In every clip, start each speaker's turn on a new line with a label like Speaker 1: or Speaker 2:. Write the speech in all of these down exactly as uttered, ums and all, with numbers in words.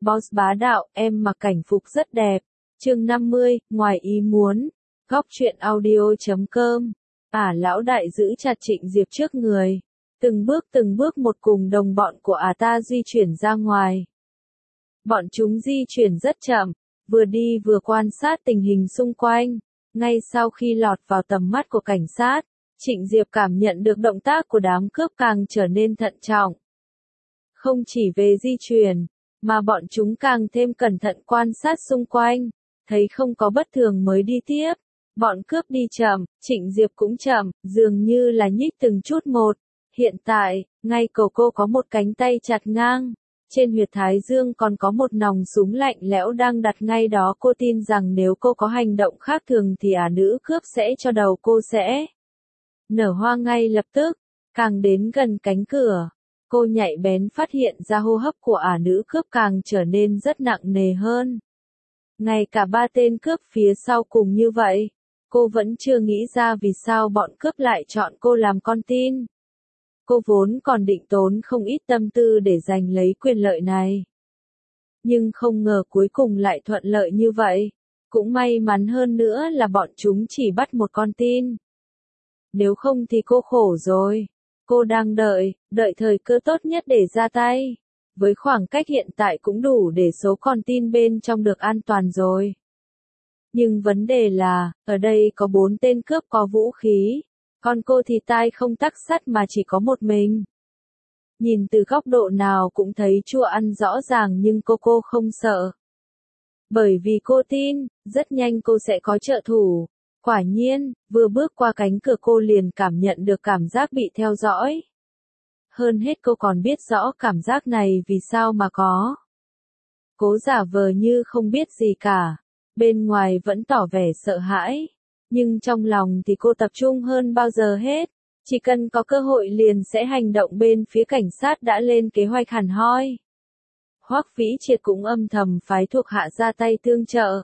Speaker 1: Boss bá đạo, em mặc cảnh phục rất đẹp. Chương năm mươi, ngoài ý muốn. Góc truyện audio chấm com. Ả lão đại giữ chặt Trịnh Diệp trước người. Từng bước từng bước một cùng đồng bọn của ả ta di chuyển ra ngoài. Bọn chúng di chuyển rất chậm, vừa đi vừa quan sát tình hình xung quanh. Ngay sau khi lọt vào tầm mắt của cảnh sát, Trịnh Diệp cảm nhận được động tác của đám cướp càng trở nên thận trọng. Không chỉ về di chuyển, mà bọn chúng càng thêm cẩn thận quan sát xung quanh, thấy không có bất thường mới đi tiếp. Bọn cướp đi chậm, Trịnh Diệp cũng chậm, dường như là nhích từng chút một. Hiện tại, ngay cổ cô có một cánh tay chặt ngang, trên huyệt thái dương còn có một nòng súng lạnh lẽo đang đặt ngay đó. Cô tin rằng nếu cô có hành động khác thường thì ả nữ cướp sẽ cho đầu cô sẽ nở hoa ngay lập tức. Càng đến gần cánh cửa, cô nhạy bén phát hiện ra hô hấp của ả nữ cướp càng trở nên rất nặng nề hơn. Ngay cả ba tên cướp phía sau cùng như vậy, cô vẫn chưa nghĩ ra vì sao bọn cướp lại chọn cô làm con tin. Cô vốn còn định tốn không ít tâm tư để giành lấy quyền lợi này. Nhưng không ngờ cuối cùng lại thuận lợi như vậy. Cũng may mắn hơn nữa là bọn chúng chỉ bắt một con tin. Nếu không thì cô khổ rồi. Cô đang đợi, đợi thời cơ tốt nhất để ra tay. Với khoảng cách hiện tại cũng đủ để số con tin bên trong được an toàn rồi. Nhưng vấn đề là, ở đây có bốn tên cướp có vũ khí. Còn cô thì tai không tắc sắt mà chỉ có một mình. Nhìn từ góc độ nào cũng thấy chua ăn rõ ràng nhưng cô cô không sợ. Bởi vì cô tin, rất nhanh cô sẽ có trợ thủ. Quả nhiên, vừa bước qua cánh cửa cô liền cảm nhận được cảm giác bị theo dõi. Hơn hết cô còn biết rõ cảm giác này vì sao mà có. Cố giả vờ như không biết gì cả. Bên ngoài vẫn tỏ vẻ sợ hãi. Nhưng trong lòng thì cô tập trung hơn bao giờ hết. Chỉ cần có cơ hội liền sẽ hành động. Bên phía cảnh sát đã lên kế hoạch hẳn hoi. Hoắc Vĩ Triệt cũng âm thầm phái thuộc hạ ra tay tương trợ.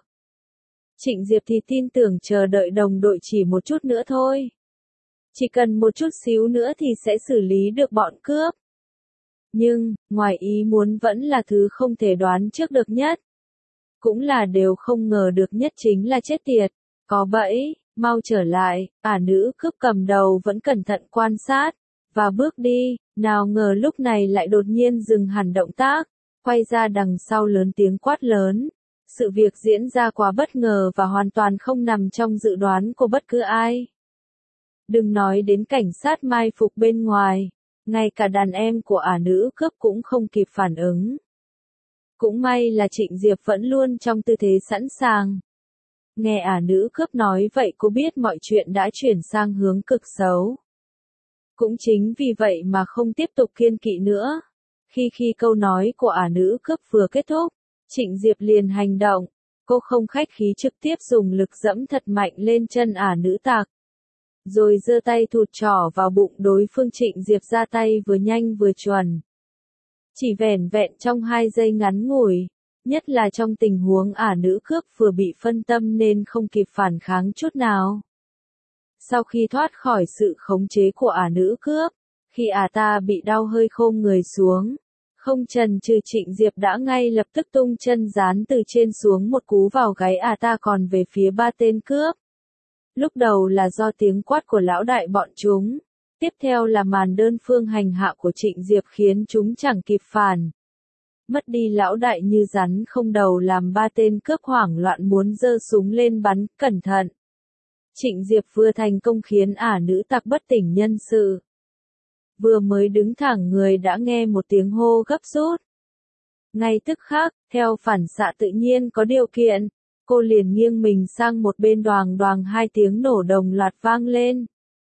Speaker 1: Trịnh Diệp thì tin tưởng chờ đợi đồng đội chỉ một chút nữa thôi. Chỉ cần một chút xíu nữa thì sẽ xử lý được bọn cướp. Nhưng, ngoài ý muốn vẫn là thứ không thể đoán trước được nhất. Cũng là đều không ngờ được nhất chính là chết tiệt. Có bẫy, mau trở lại. Ả nữ cướp cầm đầu vẫn cẩn thận quan sát. Và bước đi, nào ngờ lúc này lại đột nhiên dừng hẳn động tác. Quay ra đằng sau lớn tiếng quát lớn. Sự việc diễn ra quá bất ngờ và hoàn toàn không nằm trong dự đoán của bất cứ ai. Đừng nói đến cảnh sát mai phục bên ngoài, ngay cả đàn em của ả nữ cướp cũng không kịp phản ứng. Cũng may là Trịnh Diệp vẫn luôn trong tư thế sẵn sàng. Nghe ả nữ cướp nói vậy cô biết mọi chuyện đã chuyển sang hướng cực xấu. Cũng chính vì vậy mà không tiếp tục kiêng kỵ nữa. Khi khi câu nói của ả nữ cướp vừa kết thúc, Trịnh Diệp liền hành động. Cô không khách khí trực tiếp dùng lực dẫm thật mạnh lên chân ả nữ tặc. Rồi giơ tay thụt trỏ vào bụng đối phương. Trịnh Diệp ra tay vừa nhanh vừa chuẩn. Chỉ vẻn vẹn trong hai giây ngắn ngủi. Nhất là trong tình huống ả nữ cướp vừa bị phân tâm nên không kịp phản kháng chút nào. Sau khi thoát khỏi sự khống chế của ả nữ cướp, khi ả ta bị đau hơi khom người xuống. Không chần chừ Trịnh Diệp đã ngay lập tức tung chân gián từ trên xuống một cú vào gáy ả ta còn về phía ba tên cướp. Lúc đầu là do tiếng quát của lão đại bọn chúng. Tiếp theo là màn đơn phương hành hạ của Trịnh Diệp khiến chúng chẳng kịp phản. Mất đi lão đại như rắn không đầu làm ba tên cướp hoảng loạn muốn giơ súng lên bắn. Cẩn thận! Trịnh Diệp vừa thành công khiến ả nữ tặc bất tỉnh nhân sự. Vừa mới đứng thẳng người đã nghe một tiếng hô gấp rút. Ngay tức khắc, theo phản xạ tự nhiên có điều kiện, cô liền nghiêng mình sang một bên. Đoàng đoàng hai tiếng nổ đồng loạt vang lên.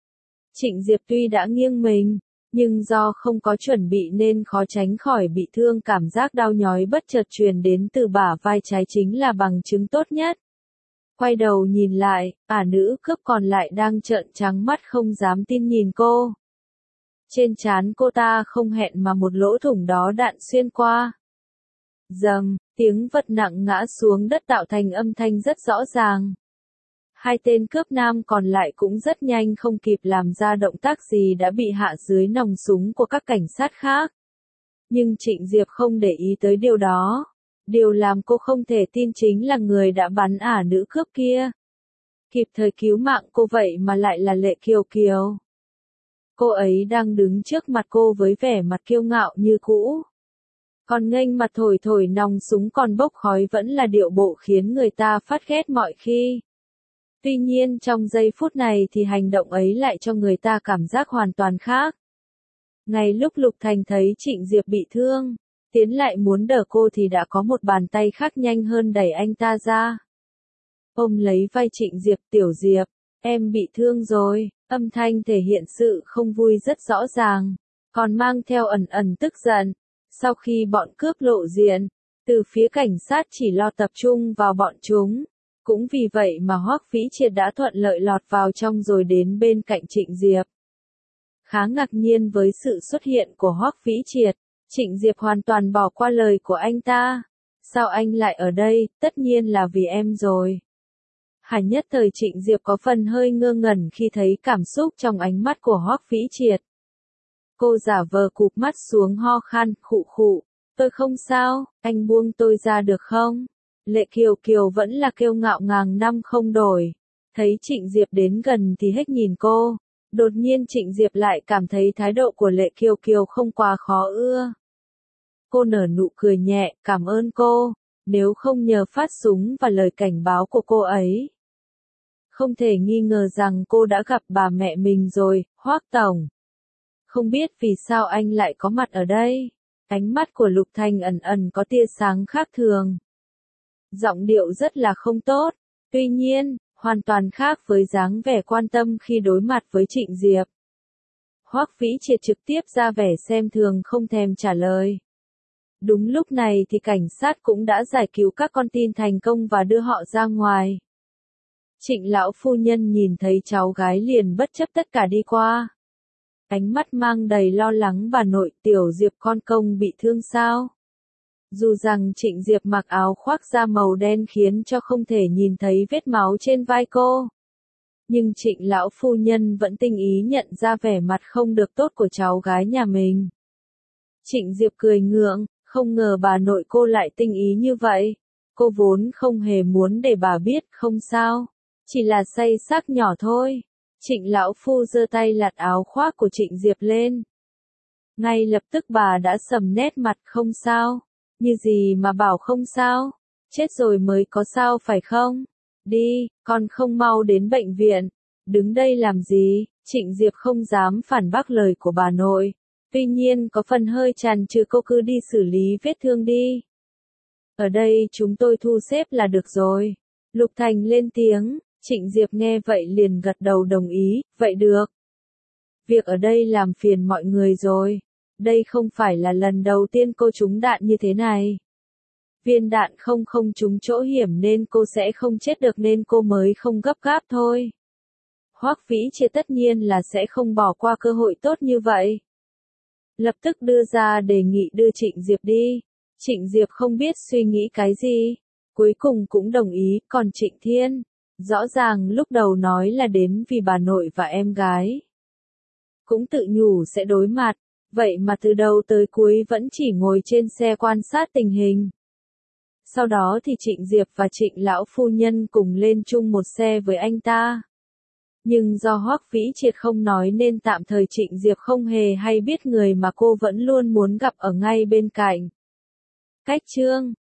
Speaker 1: Trịnh Diệp tuy đã nghiêng mình, nhưng do không có chuẩn bị nên khó tránh khỏi bị thương. Cảm giác đau nhói bất chợt truyền đến từ bả vai trái chính là bằng chứng tốt nhất. Quay đầu nhìn lại, ả nữ cướp còn lại đang trợn trắng mắt không dám tin nhìn cô. Trên trán cô ta không hẹn mà một lỗ thủng đó đạn xuyên qua. Dầm, tiếng vật nặng ngã xuống đất tạo thành âm thanh rất rõ ràng. Hai tên cướp nam còn lại cũng rất nhanh không kịp làm ra động tác gì đã bị hạ dưới nòng súng của các cảnh sát khác. Nhưng Trịnh Diệp không để ý tới điều đó. Điều làm cô không thể tin chính là người đã bắn ả nữ cướp kia. Kịp thời cứu mạng cô vậy mà lại là Lệ Kiều Kiều. Cô ấy đang đứng trước mặt cô với vẻ mặt kiêu ngạo như cũ. Còn nghênh mặt thổi thổi nòng súng còn bốc khói vẫn là điệu bộ khiến người ta phát ghét mọi khi. Tuy nhiên trong giây phút này thì hành động ấy lại cho người ta cảm giác hoàn toàn khác. Ngay lúc Lục Thành thấy Trịnh Diệp bị thương, tiến lại muốn đỡ cô thì đã có một bàn tay khác nhanh hơn đẩy anh ta ra. Ôm lấy vai Trịnh Diệp, "Tiểu Diệp, em bị thương rồi." Âm thanh thể hiện sự không vui rất rõ ràng, còn mang theo ẩn ẩn tức giận. Sau khi bọn cướp lộ diện, từ phía cảnh sát chỉ lo tập trung vào bọn chúng. Cũng vì vậy mà Hoắc Vĩ Triệt đã thuận lợi lọt vào trong rồi đến bên cạnh Trịnh Diệp. Khá ngạc nhiên với sự xuất hiện của Hoắc Vĩ Triệt, Trịnh Diệp hoàn toàn bỏ qua lời của anh ta. "Sao anh lại ở đây?" "Tất nhiên là vì em rồi." Hà nhất thời Trịnh Diệp có phần hơi ngơ ngẩn khi thấy cảm xúc trong ánh mắt của Hoắc Vĩ Triệt. Cô giả vờ cụp mắt xuống ho khan, khụ khụ, "Tôi không sao, anh buông tôi ra được không?" Lệ Kiều Kiều vẫn là kiêu ngạo ngàn năm không đổi. Thấy Trịnh Diệp đến gần thì hết nhìn cô. Đột nhiên Trịnh Diệp lại cảm thấy thái độ của Lệ Kiều Kiều không quá khó ưa. Cô nở nụ cười nhẹ, "Cảm ơn cô, nếu không nhờ phát súng và lời cảnh báo của cô ấy. Không thể nghi ngờ rằng cô đã gặp bà mẹ mình rồi, Hoắc tổng. Không biết vì sao anh lại có mặt ở đây." Ánh mắt của Lục Thành ẩn ẩn có tia sáng khác thường. Giọng điệu rất là không tốt, tuy nhiên, hoàn toàn khác với dáng vẻ quan tâm khi đối mặt với Trịnh Diệp. Hoắc Vĩ Triệt trực tiếp ra vẻ xem thường không thèm trả lời. Đúng lúc này thì cảnh sát cũng đã giải cứu các con tin thành công và đưa họ ra ngoài. Trịnh lão phu nhân nhìn thấy cháu gái liền bất chấp tất cả đi qua. Ánh mắt mang đầy lo lắng, "Bà nội, Tiểu Diệp con công bị thương sao?" Dù rằng Trịnh Diệp mặc áo khoác da màu đen khiến cho không thể nhìn thấy vết máu trên vai cô. Nhưng Trịnh lão phu nhân vẫn tinh ý nhận ra vẻ mặt không được tốt của cháu gái nhà mình. Trịnh Diệp cười ngượng, không ngờ bà nội cô lại tinh ý như vậy. Cô vốn không hề muốn để bà biết, "Không sao, chỉ là say sắc nhỏ thôi." Trịnh lão phu giơ tay lặt áo khoác của Trịnh Diệp lên. Ngay lập tức bà đã sầm nét mặt, "Không sao." "Như gì mà bảo không sao? Chết rồi mới có sao phải không? Đi, con không mau đến bệnh viện. Đứng đây làm gì?" Trịnh Diệp không dám phản bác lời của bà nội. Tuy nhiên có phần hơi chần chừ, "Cô cứ đi xử lý vết thương đi. Ở đây chúng tôi thu xếp là được rồi." Lục Thành lên tiếng. Trịnh Diệp nghe vậy liền gật đầu đồng ý, "Vậy được. Việc ở đây làm phiền mọi người rồi. Đây không phải là lần đầu tiên cô trúng đạn như thế này. Viên đạn không không trúng chỗ hiểm nên cô sẽ không chết được nên cô mới không gấp gáp thôi." Hoắc Vĩ Triệt tất nhiên là sẽ không bỏ qua cơ hội tốt như vậy. Lập tức đưa ra đề nghị đưa Trịnh Diệp đi. Trịnh Diệp không biết suy nghĩ cái gì. Cuối cùng cũng đồng ý, còn Trịnh Thiên, rõ ràng lúc đầu nói là đến vì bà nội và em gái. Cũng tự nhủ sẽ đối mặt, vậy mà từ đầu tới cuối vẫn chỉ ngồi trên xe quan sát tình hình. Sau đó thì Trịnh Diệp và Trịnh lão phu nhân cùng lên chung một xe với anh ta. Nhưng do Hoắc Vĩ Triệt không nói nên tạm thời Trịnh Diệp không hề hay biết người mà cô vẫn luôn muốn gặp ở ngay bên cạnh. Cách chương